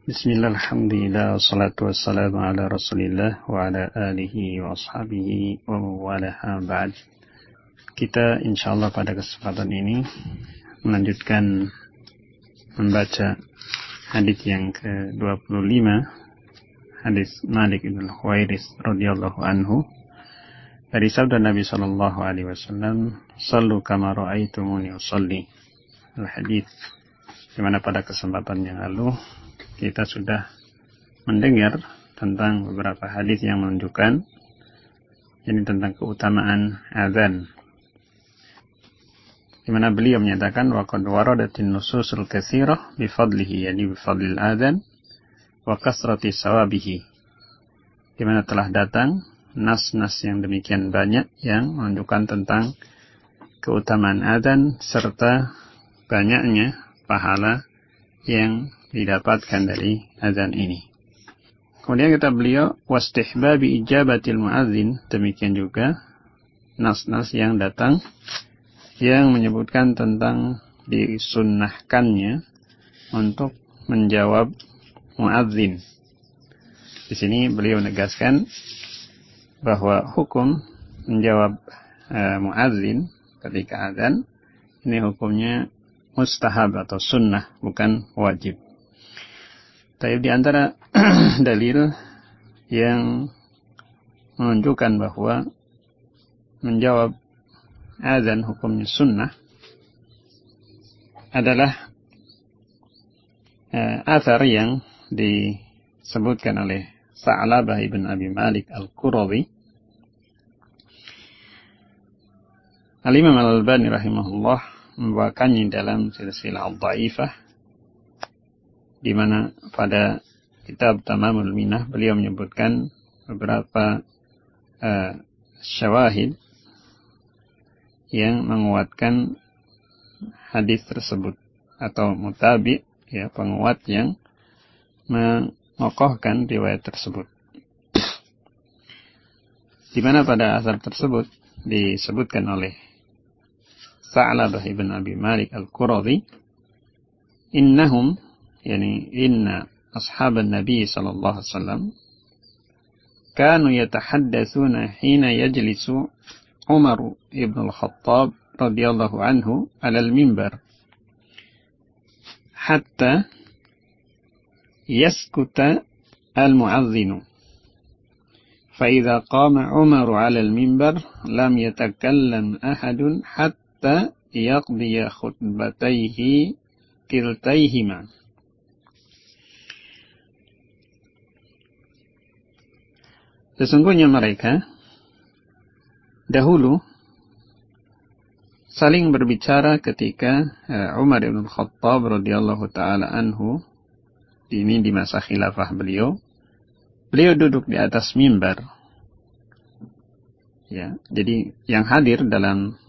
Bismillah, alhamdulillah, wassalatu wassalamu ala rasulillah wa ala alihi wa ashabihi wa mawalaha ba'd. Kita insyaAllah pada kesempatan ini melanjutkan membaca hadis yang ke-25, hadis Malik ibn Huwairis radhiyallahu anhu, dari sabda Nabi sallallahu alaihi wasallam, "Shallu kama ra'aitumuni usalli." Al-hadis, di mana pada kesempatan yang lalu kita sudah mendengar tentang beberapa hadis yang menunjukkan ini tentang keutamaan azan, di mana beliau menyatakan wa qad waradatin nususul katsirah bi fadlihi, yani bi fadlil azan wa kasrati sawabihi, di mana telah datang nas-nas yang demikian banyak yang menunjukkan tentang keutamaan azan serta banyaknya pahala yang didapatkan dari azan ini. Kemudian kata beliau, wastihbabi ijabatil muadzin, demikian juga nas-nas yang datang yang menyebutkan tentang disunnahkannya untuk menjawab muadzin. Di sini beliau menegaskan bahwa hukum menjawab muadzin ketika azan ini hukumnya mustahab atau sunnah, bukan wajib. Tapi di antara dalil yang menunjukkan bahwa menjawab azan hukumnya sunnah adalah athar yang disebutkan oleh Sa'labah ibn Abi Malik al-Qurazi. Al-Imam Al-Albani rahimahullah membawakannya dalam silsilah al-dhaifah, di mana pada kitab Tamamul Minah beliau menyebutkan beberapa syawahid yang menguatkan hadis tersebut, atau mutabi, ya, penguat yang mengokohkan riwayat tersebut. Di mana pada asar tersebut disebutkan oleh Sa'labah ibn Abi Malik al-Qurazi, innahum, yani inna ashaban Nabi sallallahu alaihi wasallam kanu yatahaddatsuna hina yajlisu Umar ibn al-Khattab radhiyallahu anhu ala al-minbar hatta yaskuta al-mu'adhdhin, fa idza qama Umar ala al-minbar lam yatakallam ahadun hatta yaqdiya khutbatayhi kiltayhima. Sesungguhnya mereka dahulu saling berbicara ketika Umar bin Khattab radhiyallahu taala anhu, ini di masa khilafah beliau duduk di atas mimbar. Ya, jadi yang hadir dalam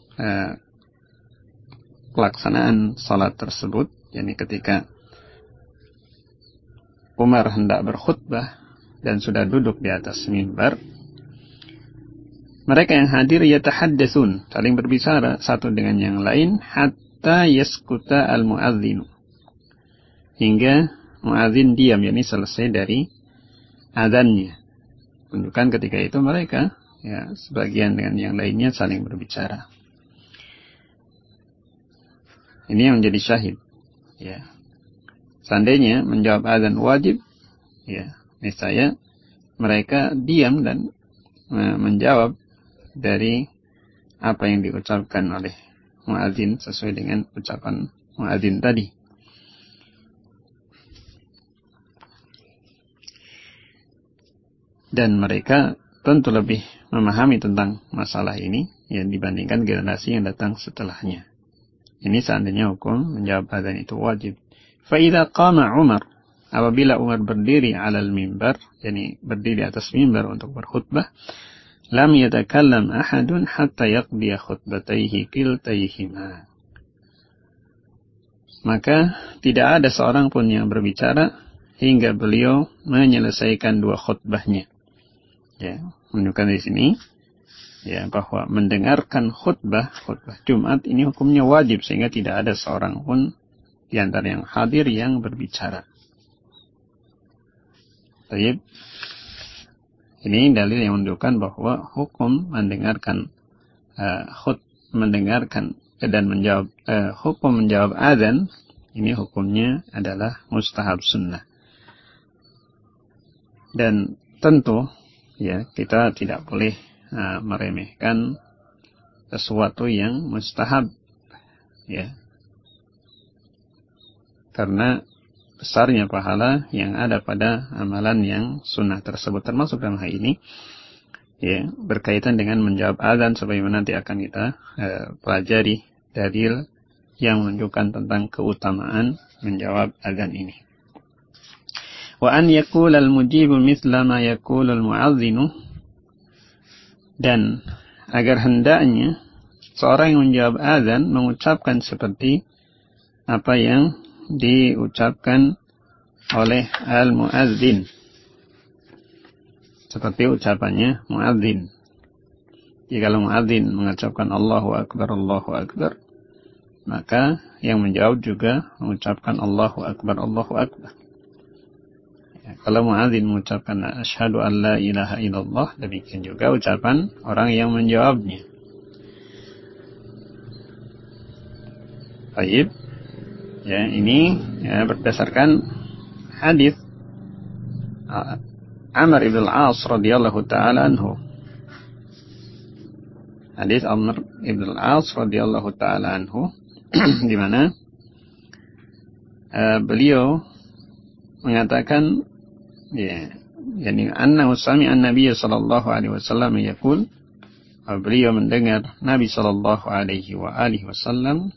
pelaksanaan salat tersebut, yakni ketika Umar hendak berkhutbah dan sudah duduk di atas mimbar, mereka yang hadir yatahaddatsun, saling berbicara satu dengan yang lain, hatta yaskuta al-muadzin, hingga muadzin diam, yakni selesai dari azannya. Menunjukkan ketika itu mereka, ya, sebagian dengan yang lainnya saling berbicara. Ini yang menjadi syahid, ya. Seandainya menjawab azan wajib, ya, niscaya mereka diam dan menjawab dari apa yang diucapkan oleh muadzin sesuai dengan ucapan muadzin tadi. Dan mereka tentu lebih memahami tentang masalah ini yang dibandingkan generasi yang datang setelahnya. Ini seandainya hukum menjawab azan itu wajib. Fa idza qama Umar, apabila Umar berdiri alal mimbar, yakni berdiri atas mimbar untuk berkhutbah, lam yatakallam ahadun hatta yaqdiya khutbatayhi kiltayhima. Maka tidak ada seorang pun yang berbicara hingga beliau menyelesaikan dua khutbahnya. Ya, menunjukkan di sini, ya, bahwa mendengarkan khutbah Jumat ini hukumnya wajib, sehingga tidak ada seorang pun di antara yang hadir yang berbicara. Baik. Ini dalil yang menunjukkan bahwa hukum mendengarkan dan menjawab hukum menjawab adzan ini hukumnya adalah mustahab sunnah. Dan tentu ya kita tidak boleh meremehkan sesuatu yang mustahab ya. Karena besarnya pahala yang ada pada amalan yang sunnah tersebut, termasuk dalam hal ini ya berkaitan dengan menjawab adzan, sebagaimana nanti akan kita pelajari dalil yang menunjukkan tentang keutamaan menjawab adzan ini. Wa an yaqula al-mujibu mithla ma yaqulu al-mu'adzinu, dan agar hendaknya seorang yang menjawab adzan mengucapkan seperti apa yang diucapkan oleh al-muadzin, seperti ucapannya muadzin. Jika muadzin mengucapkan Allahu Akbar, maka yang menjawab juga mengucapkan Allahu Akbar, Allahu Akbar. Ya, kalau muadzin mengucapkan asyhadu an la ilaha illallah, demikian juga ucapan orang yang menjawabnya. Baik. Ya, ini ya, berdasarkan hadis Amr ibn al-As radhiyallahu taala anhu. Hadis Amr ibn al-As radhiyallahu taala anhu di mana beliau mengatakan ya, yani annahu sami'a an-nabiy sallallahu alaihi wasallam yaqul, beliau mendengar Nabi sallallahu alaihi wa alihi wasallam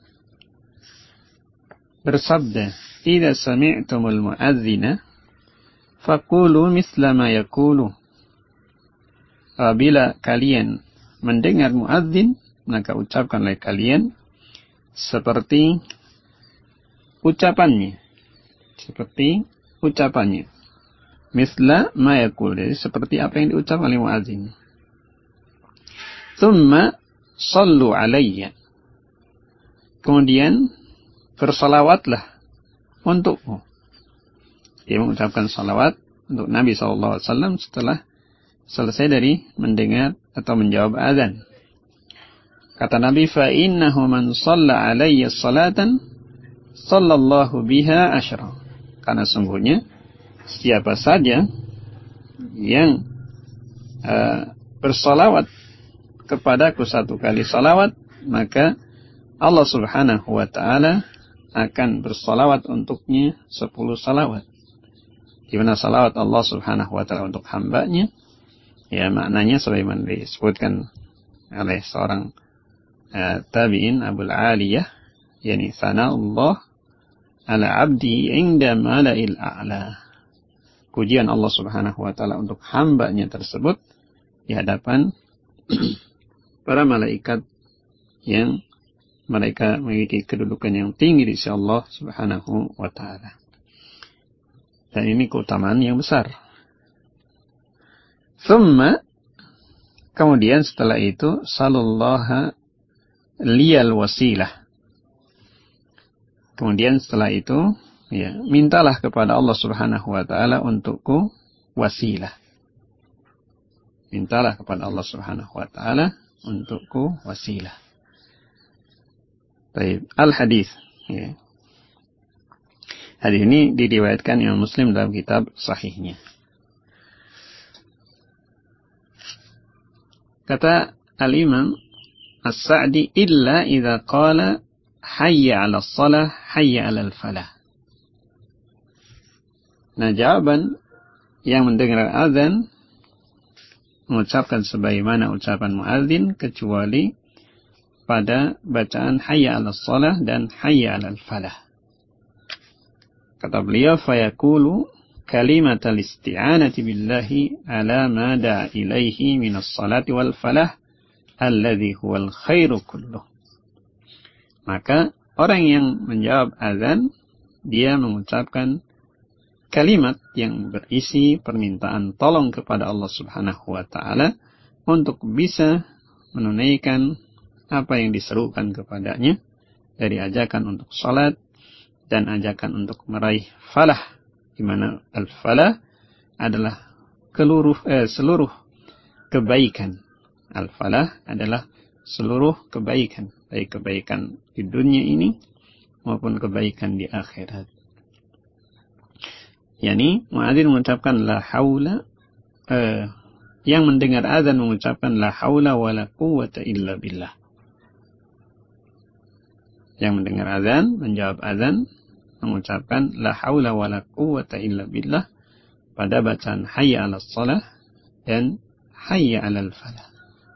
bersabda, "Idza sami'tumul mu'adzina faqulu mithla ma yaqulu." Apabila kalian mendengar muadzin, maka ucapkanlah kalian seperti ucapannya. Seperti ucapannya. Mithla ma yaqul, jadi seperti apa yang diucapkan oleh muadzin. Tsumma sallu alayya. Kemudian bersalawatlah untukku. Dia mengucapkan salawat untuk Nabi SAW setelah selesai dari mendengar atau menjawab azan. Kata Nabi, fa innahu man shalla alayya salatan sallallahu biha asyra. Karena sungguhnya siapa saja yang bersalawat kepadaku satu kali salawat, maka Allah Subhanahu wa taala akan bersalawat untuknya 10 salawat. Di mana salawat Allah Subhanahu wa taala untuk hambanya, ya maknanya sebagaimana disebutkan oleh seorang tabi'in Abul Aliyah, yakni sana'ullah ala 'abdi 'inda mala'il a'la. Pujian Allah Subhanahu wa taala untuk hambanya tersebut di hadapan para malaikat yang mereka memiliki kedudukan yang tinggi di sisi Allah Subhanahu wa taala. Dan ini keutamaan yang besar. Thumma, kemudian setelah itu, sallallahu liyal wasilah. Kemudian setelah itu, ya, mintalah kepada Allah Subhanahu wa taala untukku wasilah. Mintalah kepada Allah Subhanahu wa taala untukku wasilah. Baik, al-hadis, ya. Hadis ini diriwayatkan Imam Muslim dalam kitab sahihnya. Kata al-Imam As-Sa'di, illa idza qala hayya 'ala shalah hayya 'alal falah. Nah, jawaban yang mendengar azan mengucapkan sebagaimana ucapan muadzin kecuali pada bacaan hayya 'alas shalah dan hayya 'alal falah. Kata beliau, fayaqulu kalimatal isti'anati billahi ala ma da'a ilaihi minas salati wal falah alladhi huwal khairu kulluh. Maka orang yang menjawab azan, dia mengucapkan kalimat yang berisi permintaan tolong kepada Allah Subhanahu wa taala untuk bisa menunaikan apa yang diserukan kepadanya dari ajakan untuk salat dan ajakan untuk meraih falah, di mana al-falah adalah seluruh kebaikan. Al-falah adalah seluruh kebaikan, baik kebaikan di dunia ini maupun kebaikan di akhirat. Yani muadzin mengucapkan la haula, yang mendengar azan mengucapkan la haula wala quwwata illa billah. Yang mendengar azan, menjawab azan, mengucapkan la haula wala quwwata illa billah pada bacaan hayya 'alas shalah dan hayya 'alal falah.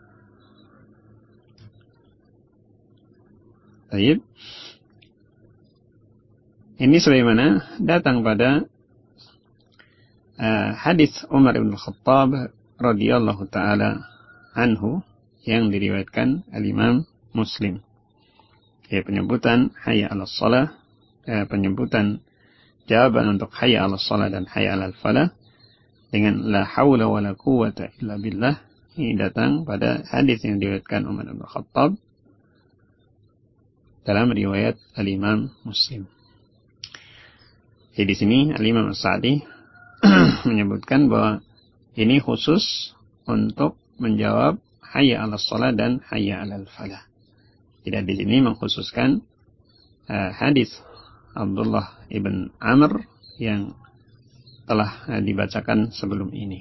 Baik. Ini sebagaimana datang pada hadis Umar bin Khattab radhiyallahu taala anhu yang diriwayatkan al-Imam Muslim. Ya, penyebutan hayya 'alas shalah, penyebutan jawaban untuk hayya 'alas shalah dan hayya 'alal falah dengan la haula wala quwwata illa billah ini datang pada hadis yang diriwayatkan Umar bin Khattab dalam riwayat al-Imam Muslim. Jadi di sini al-Imam As-Sa'di menyebutkan bahwa ini khusus untuk menjawab hayya 'alas shalah dan hayya 'alal falah. Tidak di sini mengkhususkan hadis Abdullah ibn Amr yang telah dibacakan sebelum ini.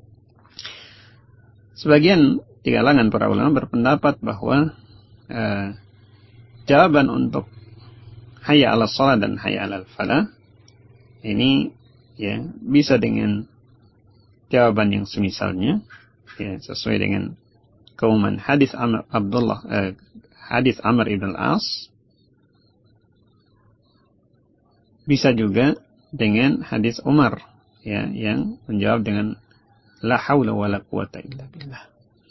Sebagian di kalangan para ulama berpendapat bahwa jawaban untuk hayya 'alas shalah dan hayya 'alal falah ini ya bisa dengan jawaban yang semisalnya, ya, sesuai dengan keumuman hadis hadis Amr ibn al-As. Bisa juga dengan hadis Umar, ya, yang menjawab dengan la haula wala quwwata illa billah.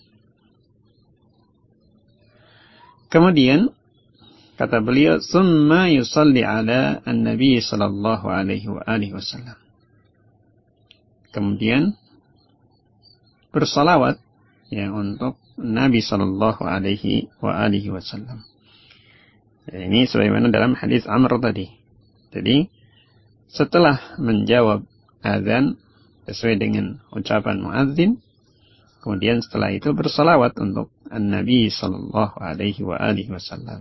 Kemudian kata beliau, summa yusalli ala an-nabi sallallahu alaihi wa alihi wasallam. Kemudian bersalawat ya untuk Nabi sallallahu alaihi wa alihi wasallam. Ini sebagaimana dalam hadis Amr tadi. Jadi setelah menjawab azan sesuai dengan ucapan muadzin, kemudian setelah itu bersalawat untuk Nabi sallallahu alaihi wa alihi wasallam.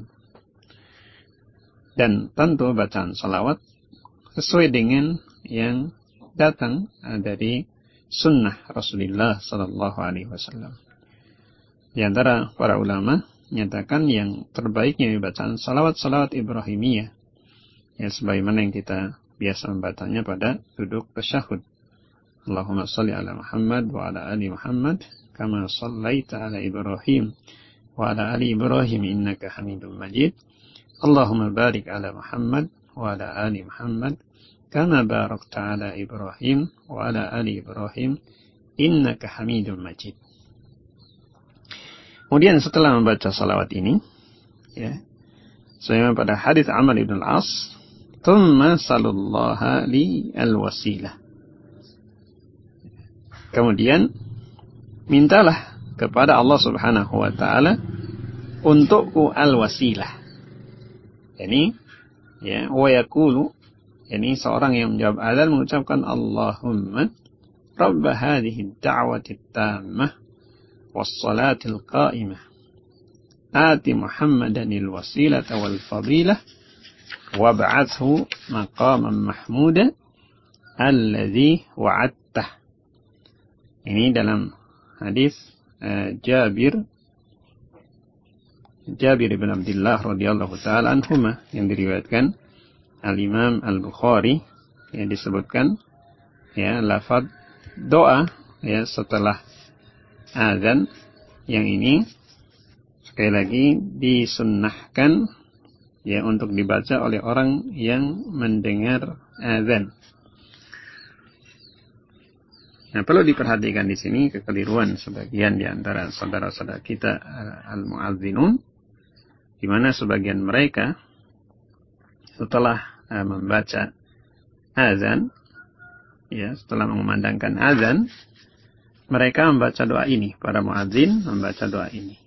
Dan tentu bacaan salawat sesuai dengan yang datang dari sunnah Rasulullah sallallahu alaihi wasallam. Di antara para ulama menyatakan yang terbaiknya bacaan salawat Ibrahimiyah, ya sebagaimana yang kita biasa membacanya pada duduk tasyahud. Allahumma shalli ala Muhammad wa ala ali Muhammad kama shallaita ala Ibrahim wa ala ali Ibrahim innaka Hamidum Majid. Allahumma barik ala Muhammad wa ala ali Muhammad kama barakta ala Ibrahim wa ala ali Ibrahim innaka Hamidum Majid. Kemudian setelah membaca salawat ini, ya, sebagaimana pada hadis Amr ibn al-As, thumma salullaha li al-wasilah. Kemudian mintalah kepada Allah Subhanahu wa taala untukku al-wasilah. Yani ya, wa yaqulu, yani seorang yang menjawab azan mengucapkan Allahumma rabb hadhihi ad-da'wati at-tammah was-salati al-qa'imah ati Muhammadan al-wasilata wal-fadilah wab'athhu maqaman mahmuda alladhi wa'adtah. Ini dalam hadis Jabir bin Abdullah radhiyallahu taala anhuma yang diriwayatkan Al-Imam Al-Bukhari, yang disebutkan ya lafaz doa ya setelah azan, yang ini sekali lagi disunnahkan ya untuk dibaca oleh orang yang mendengar azan. Nah, perlu diperhatikan di sini kekeliruan sebagian di antara saudara-saudara kita al-muazzinun, di mana sebagian mereka setelah membaca azan, ya, setelah mengumandangkan azan, mereka membaca doa ini, para muadzin membaca doa ini.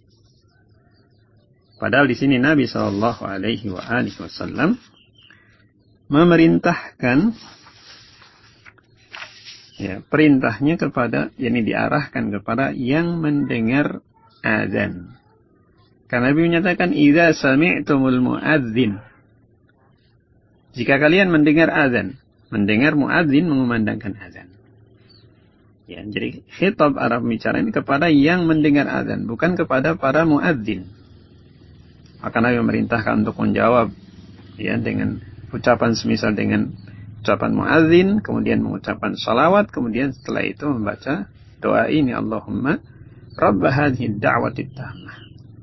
Padahal di sini Nabi sallallahu alaihi wasallam memerintahkan perintahnya kepada, yakni diarahkan kepada yang mendengar azan. Karena Nabi menyatakan, "Idza sami'tumul muadzin." Jika kalian mendengar azan, mendengar muadzin mengumandangkan azan. Ya, jadi khitab Arab bicara ini kepada yang mendengar azan, bukan kepada para muadzin. Maka Nabi memerintahkan untuk menjawab dengan ucapan semisal dengan ucapan muadzin, kemudian mengucapkan salawat, kemudian setelah itu membaca doa ini, Allahumma rabb hadhihi ad-da'wati tammah.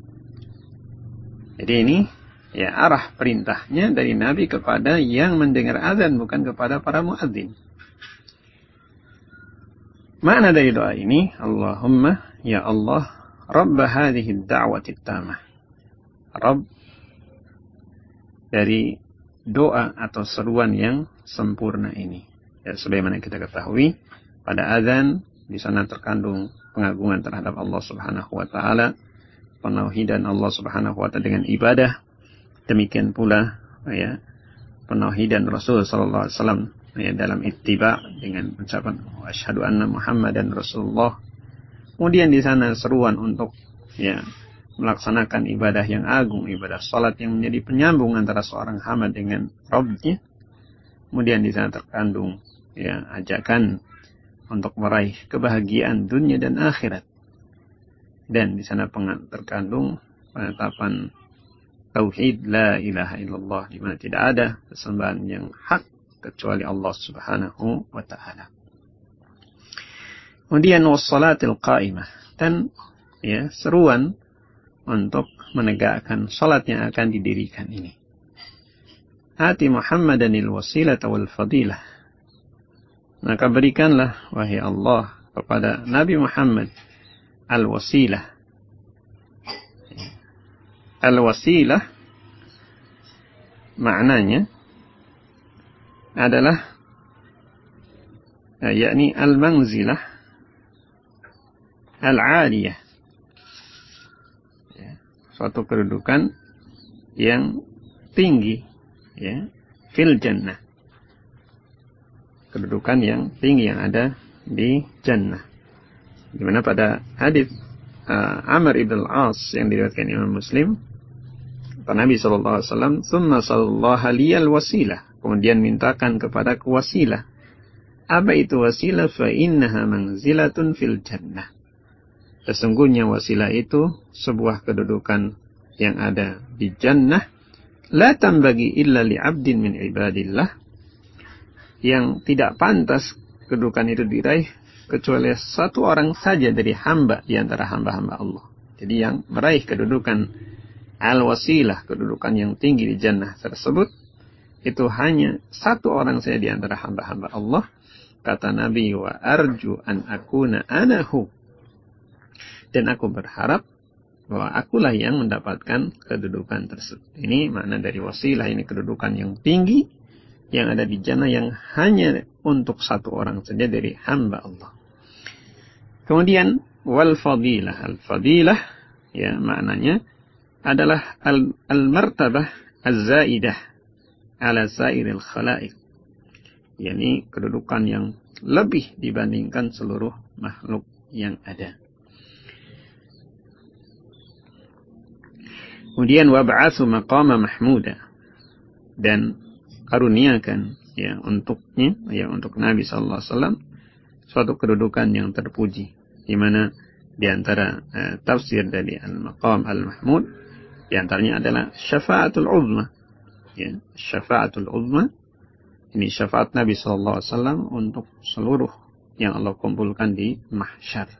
Jadi ini arah perintahnya dari Nabi kepada yang mendengar azan, bukan kepada para muadzin. Makna dari doa ini, Allahumma ya Allah rabb hadhihi ad-da'wati tammah. Rabb dari doa atau seruan yang sempurna ini. Ya, sebagaimana kita ketahui, pada azan di sana terkandung pengagungan terhadap Allah Subhanahu wa taala, penauhidan Allah Subhanahu wa taala dengan ibadah. Demikian pula penauhidan Rasul sallallahu alaihi wasallam dalam ittiba dengan ucapan asyhadu anna Muhammadan Rasulullah. Kemudian di sana seruan untuk melaksanakan ibadah yang agung, ibadah salat yang menjadi penyambung antara seorang hamba dengan Rabb-nya. Kemudian di sana terkandung ajakan untuk meraih kebahagiaan dunia dan akhirat. Dan di sana terkandung penetapan tauhid la ilaha illallah, di mana tidak ada sesembahan yang hak kecuali Allah Subhanahu wa taala. Kemudian wassalatil qaimah, dan seruan untuk menegakkan salat yang akan didirikan ini. Ati Muhammadanil wasilata wal fadilah. Maka berikanlah wahai Allah kepada Nabi Muhammad al-wasilah. Al-wasilah maknanya adalah yakni al-manzilah al-'aliyah. Suatu kedudukan yang tinggi fil jannah. Kedudukan yang tinggi yang ada di jannah. Di mana pada hadis Amr ibn al-As yang diriwayatkan Imam Muslim, kata Nabi sallallahu alaihi wasallam, "Tsumma sallallahu liyal wasilah." Kemudian mintakan kepadaku wasilah. Apa itu wasilah? Fa innaha manzilatun fil jannah. Sesungguhnya wasilah itu sebuah kedudukan yang ada di jannah. La tambagi illa li'abdin min ibadillah. Yang tidak pantas kedudukan itu diraih kecuali satu orang saja dari hamba di antara hamba-hamba Allah. Jadi yang meraih kedudukan al-wasilah, kedudukan yang tinggi di jannah tersebut, itu hanya satu orang saja di antara hamba-hamba Allah. Kata Nabi, wa arju an akuna anahu. Dan aku berharap bahwa akulah yang mendapatkan kedudukan tersebut. Ini makna dari wasilah, ini kedudukan yang tinggi yang ada di jannah yang hanya untuk satu orang saja dari hamba Allah. Kemudian wal fadilah. Al fadilah maknanya adalah al-martabah az-zaidah ala sairil khalaiq. yakni kedudukan yang lebih dibandingkan seluruh makhluk yang ada. Kemudian wab'atsu maqama mahmuda, dan karuniakan untuknya untuk Nabi sallallahu alaihi wasallam suatu kedudukan yang terpuji, di mana di antara tafsir dari al-maqam al-mahmud di antaranya adalah syafaatul uzma. Syafaatul uzma ini syafaat Nabi sallallahu alaihi wasallam untuk seluruh yang Allah kumpulkan di mahsyar.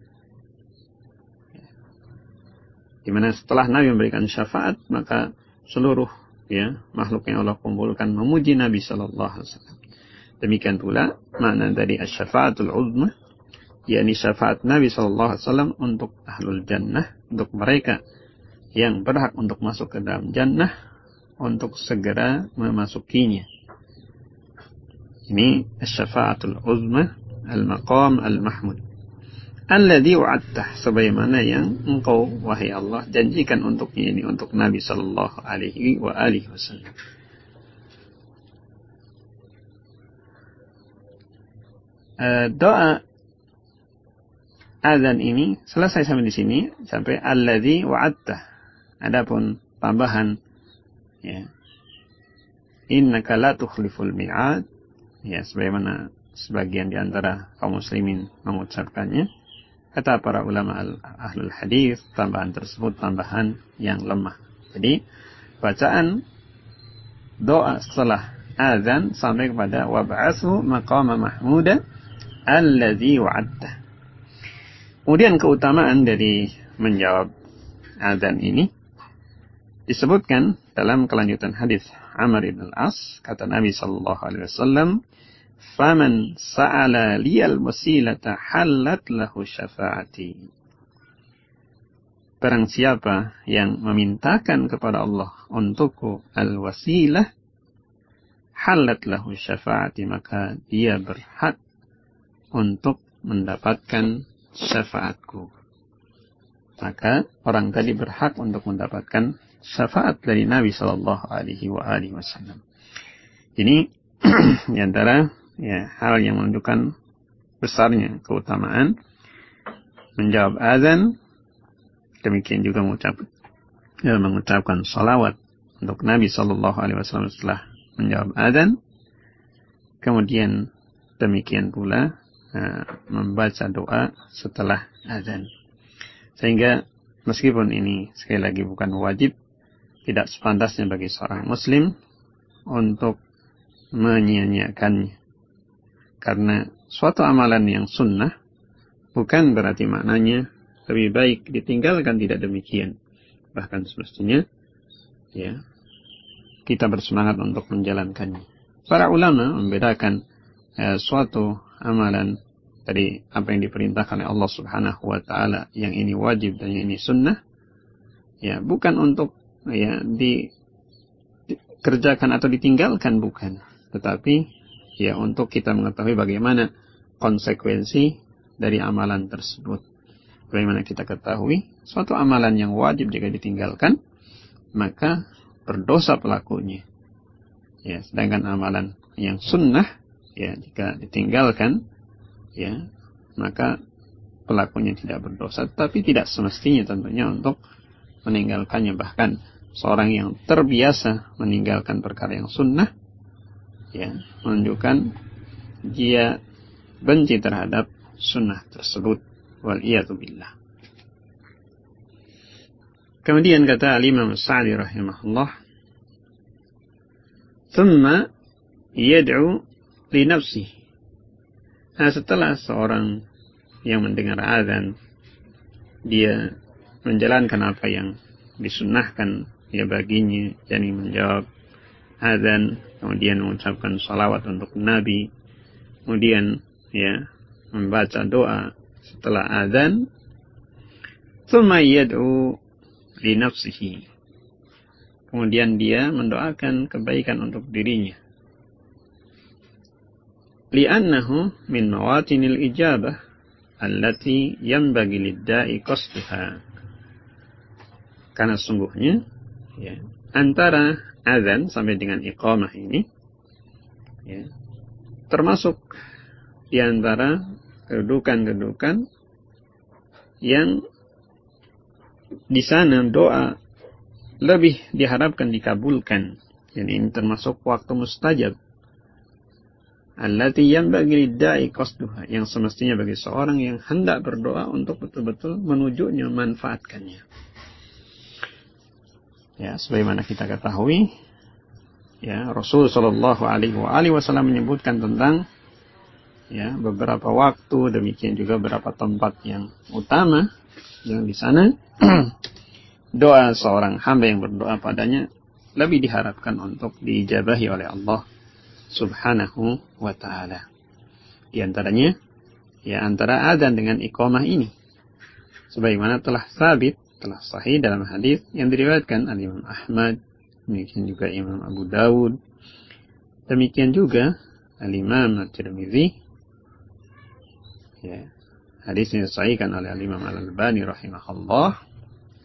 Di mana setelah Nabi memberikan syafaat, maka seluruh makhluk yang Allah kumpulkan memuji Nabi sallallahu alaihi wasallam. Demikian pula makna dari asy-syafaatul uzma, yakni syafaat Nabi sallallahu alaihi wasallam untuk ahlul jannah, untuk mereka yang berhak untuk masuk ke dalam jannah, untuk segera memasukinya. Ini asy-syafaatul uzma, al-maqam al-mahmud. Alladzi wa'adtah, sebagaimana yang engkau wahai Allah janjikan untuknya, ini untuk Nabi sallallahu alaihi wa alihi wasallam. doa azan ini selesai sampai di sini, sampai alladzi wa'adta. Adapun tambahan, ya, innaka la tukhliful mi'ad, ya, sebagaimana sebagian di antara kaum muslimin mengucapkannya, kata para ulama ahlul hadis, tambahan tersebut tambahan yang lemah. Jadi bacaan doa setelah azan sampai kepada wab'athu maqama mahmuda alladzi wa'adta. Kemudian keutamaan dari menjawab azan ini disebutkan dalam kelanjutan hadis Amr ibn al-As, kata Nabi sallallahu alaihi wasallam, "Faman sa'ala liyal wasilata halat lahu syafa'ati." Barang siapa yang memintakan kepada Allah untukku al-wasilah, halat lahu syafa'ati, maka dia berhak untuk mendapatkan syafaatku. Maka orang tadi berhak untuk mendapatkan syafaat dari Nabi sallallahu alaihi wasallam. Ini di antara, ya, hal yang menunjukkan besarnya keutamaan menjawab azan. Demikian juga mengucapkan salawat untuk Nabi sallallahu alaihi wasallam setelah menjawab azan. Kemudian demikian pula membaca doa setelah azan. Sehingga meskipun ini sekali lagi bukan wajib, tidak sepantasnya bagi seorang muslim untuk menyia-nyiakannya. Karena suatu amalan yang sunnah bukan berarti maknanya lebih baik ditinggalkan, tidak demikian. Bahkan semestinya, ya, kita bersemangat untuk menjalankannya. Para ulama membedakan suatu amalan dari apa yang diperintahkan oleh Allah Subhanahu wa taala, yang ini wajib dan yang ini sunnah, ya, bukan untuk, ya, dikerjakan atau ditinggalkan, bukan, tetapi, ya, untuk kita mengetahui bagaimana konsekuensi dari amalan tersebut. Bagaimana kita ketahui suatu amalan yang wajib jika ditinggalkan maka berdosa pelakunya, ya, sedangkan amalan yang sunnah, ya, jika ditinggalkan, ya, maka pelakunya tidak berdosa. Tapi tidak semestinya tentunya untuk meninggalkannya. Bahkan seorang yang terbiasa meninggalkan perkara yang sunnah, ya, menunjukkan dia benci terhadap sunnah tersebut. Wal'iyadu billah. Kemudian kata Al-Imam Sa'di rahimahullah, "Thumma yad'u li nafsihi." Nah, setelah seorang yang mendengar azan, dia menjalankan apa yang disunnahkan ya baginya, yakni menjawab azan, kemudian mengucapkan salawat untuk Nabi, kemudian, ya, membaca doa setelah azan, "Tsumma yad'u li nafsihi." Kemudian dia mendoakan kebaikan untuk dirinya. Li'annahu min mawatinil ijabah allati yanbaghi lid-da'i qasduha. Karena sungguhnya, ya, antara azan sampai dengan iqamah ini, ya, termasuk di antara kedudukan-kedudukan yang di sana doa lebih diharapkan dikabulkan. Jadi ini termasuk waktu mustajab. Allati yanbaghi lid-da'i qasduha, yang semestinya bagi seorang yang hendak berdoa untuk betul-betul menujunya, memanfaatkannya. Ya, sebagaimana kita ketahui, ya, Rasul sallallahu alaihi wasallam menyebutkan tentang, ya, beberapa waktu, demikian juga beberapa tempat yang utama yang di sana doa seorang hamba yang berdoa padanya lebih diharapkan untuk diijabahi oleh Allah Subhanahu wa ta'ala. Di antaranya, ya, antara azan dengan iqamah ini, sebagaimana telah sabit, telah sahih dalam hadis yang diriwayatkan oleh Imam Ahmad, demikian juga Imam Abu Dawud, demikian juga Al-Imam At-Tirmidzi, ya, hadis yang disahihkan oleh Al-Imam Al-Albani rahimahullah.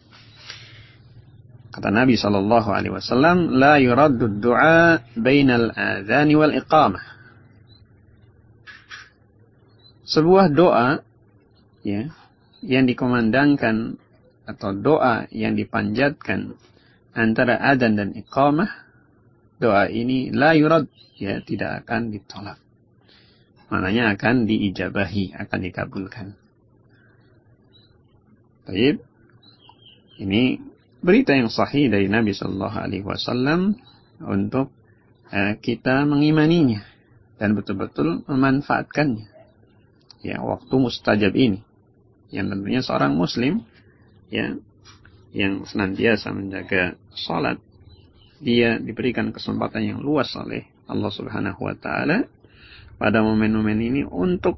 Kata Nabi sallallahu alaihi wasallam, "La yuraddu ad-du'a bainal adhan wal iqamah." sebuah doa ya yang dikumandangkan atau doa yang dipanjatkan antara adzan dan iqamah, doa ini la yurad, ya, tidak akan ditolak. Maknanya akan diijabahi, akan dikabulkan. Baik. Ini berita yang sahih dari Nabi sallallahu alaihi wasallam untuk kita mengimaninya dan betul-betul memanfaatkannya. Ya, waktu mustajab ini. Yang tentunya seorang muslim ya yang senantiasa menjaga salat, dia diberikan kesempatan yang luas oleh Allah Subhanahu wa taala pada momen-momen ini untuk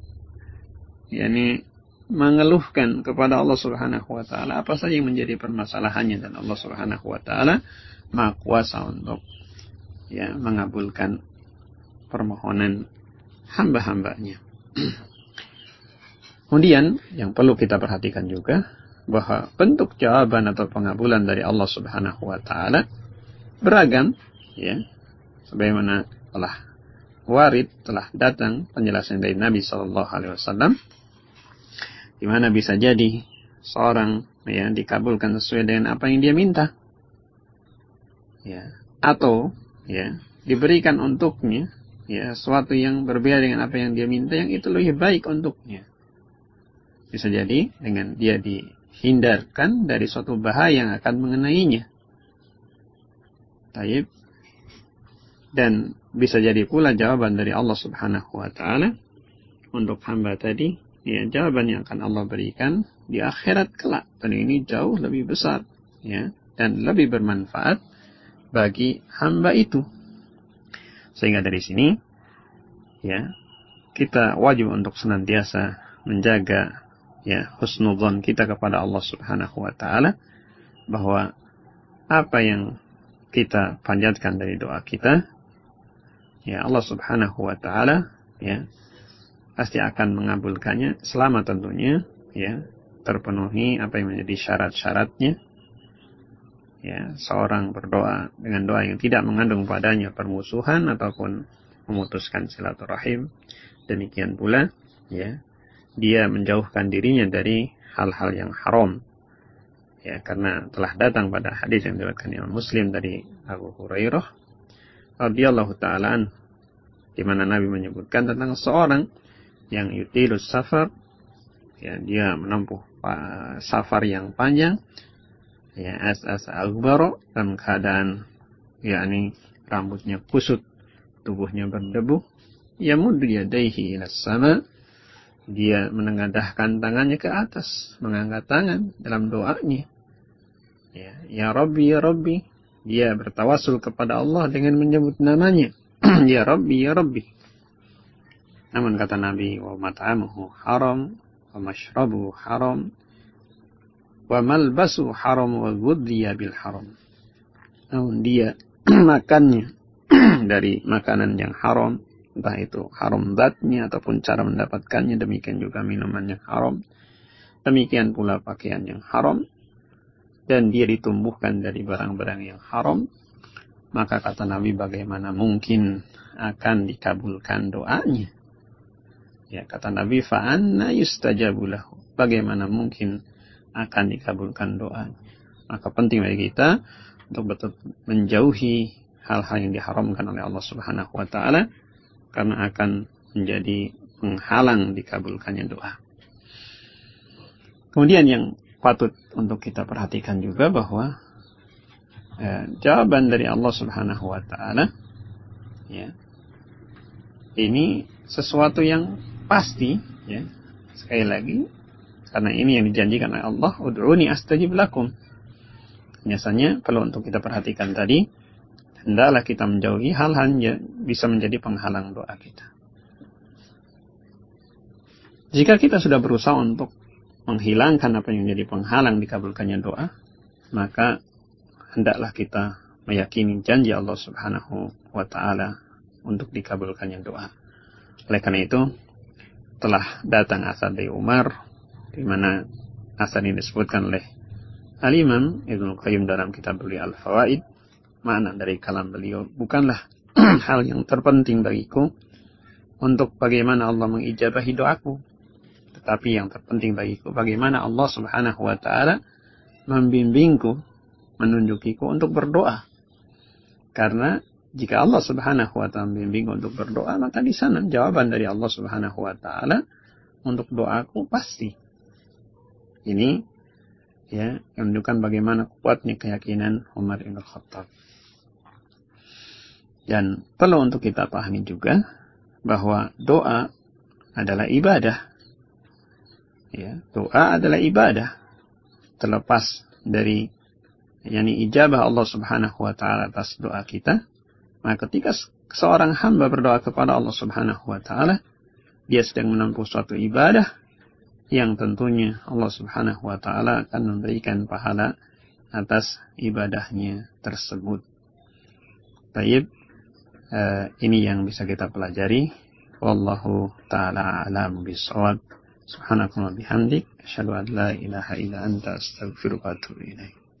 mengeluhkan kepada Allah Subhanahu wa taala apa saja yang menjadi permasalahannya, dan Allah Subhanahu wa taala Maha Kuasa untuk mengabulkan permohonan hamba-hambanya. Kemudian yang perlu kita perhatikan juga bahwa bentuk jawaban atau pengabulan dari Allah Subhanahu wa taala beragam, ya. Sebagaimana telah datang penjelasan dari Nabi sallallahu alaihi wasallam, di mana bisa jadi seorang dikabulkan sesuai dengan apa yang dia minta. Ya, atau diberikan untuknya sesuatu yang berbeda dengan apa yang dia minta, yang itu lebih baik untuknya. Bisa jadi dengan dia dihindarkan dari suatu bahaya yang akan mengenainya. Taib. Dan bisa jadi pula jawaban dari Allah Subhanahu wa taala untuk hamba tadi, jawaban yang akan Allah berikan di akhirat kelak, dan ini jauh lebih besar dan lebih bermanfaat bagi hamba itu. Sehingga dari sini kita wajib untuk senantiasa menjaga husnudzon kita kepada Allah Subhanahu wa taala, bahwa apa yang kita panjatkan dari doa kita, Allah Subhanahu wa taala pasti akan mengabulkannya selama tentunya terpenuhi apa yang menjadi syarat-syaratnya. Seorang berdoa dengan doa yang tidak mengandung padanya permusuhan ataupun memutuskan silaturahim, demikian pula dia menjauhkan dirinya dari hal-hal yang haram. Karena telah datang pada hadis yang diriwayatkan Imam Muslim dari Abu Hurairah radhiyallahu ta'ala, di mana Nabi menyebutkan tentang seorang yang yutilus safar, dia menempuh safar yang panjang, as aghbaro, dalam keadaan rambutnya kusut, tubuhnya berdebu, yamuddu yadayhi ila sama, dia menengadahkan tangannya ke atas, mengangkat tangan dalam doanya. Ya Rabbi, ya Rabbi, dia bertawasul kepada Allah dengan menyebut namanya. Ya Rabbi, ya Rabbi. Namun kata Nabi, wa mat'amuhu haram, wa mashrabuhu haram, wa malbasuhu haram, wa ghudhiya bil haram. Namun dia makannya dari makanan yang haram, entah itu haram zatnya ataupun cara mendapatkannya, demikian juga minuman yang haram, demikian pula pakaian yang haram, dan dia ditumbuhkan dari barang-barang yang haram, maka kata Nabi, bagaimana mungkin akan dikabulkan doanya? Kata Nabi, fa'anna yustajabu lahu, bagaimana mungkin akan dikabulkan doanya? Maka penting bagi kita untuk betul menjauhi hal-hal yang diharamkan oleh Allah Subhanahu wa taala, karena akan menjadi penghalang dikabulkannya doa. Kemudian yang patut untuk kita perhatikan juga bahwa jawaban dari Allah Subhanahu wa taala ini sesuatu yang pasti, sekali lagi, karena ini yang dijanjikan oleh Allah, ud'uni astajib lakum. Biasanya perlu untuk kita perhatikan tadi, hendaklah kita menjauhi hal-hal yang bisa menjadi penghalang doa kita. Jika kita sudah berusaha untuk menghilangkan apa yang menjadi penghalang dikabulkannya doa, maka hendaklah kita meyakini janji Allah Subhanahu wa taala untuk dikabulkannya doa. Oleh karena itu, telah datang asar dari Umar, di mana asar ini disebutkan oleh Al-Imam Ibnu Qayyim dalam kitab beliau Al-Fawaid. Makna dari kalam beliau, bukanlah hal yang terpenting bagiku untuk bagaimana Allah mengijabahi doaku, Tetapi yang terpenting bagiku, bagaimana Allah Subhanahu wa Ta'ala membimbingku, menunjukiku untuk berdoa. Karena jika Allah Subhanahu wa Ta'ala membimbing untuk berdoa, maka di sana jawaban dari Allah Subhanahu wa Ta'ala untuk doaku pasti. Ini ya menunjukkan bagaimana kuatnya keyakinan Umar bin Khattab. Dan perlu untuk kita pahami juga bahwa doa adalah ibadah. Ya, doa adalah ibadah. Terlepas dari ijabah Allah Subhanahu wa Ta'ala atas doa kita, maka ketika seorang hamba berdoa kepada Allah Subhanahu wa Ta'ala, dia sedang menempuh suatu ibadah yang tentunya Allah Subhanahu wa Ta'ala akan memberikan pahala atas ibadahnya tersebut. Baik, ini yang bisa kita pelajari. Wallahu ta'ala a'lam bishawab. Subhanakallahumma bihamdik, asyhadu an la ilaha illa anta, astaghfiruka wa atubu ilaik.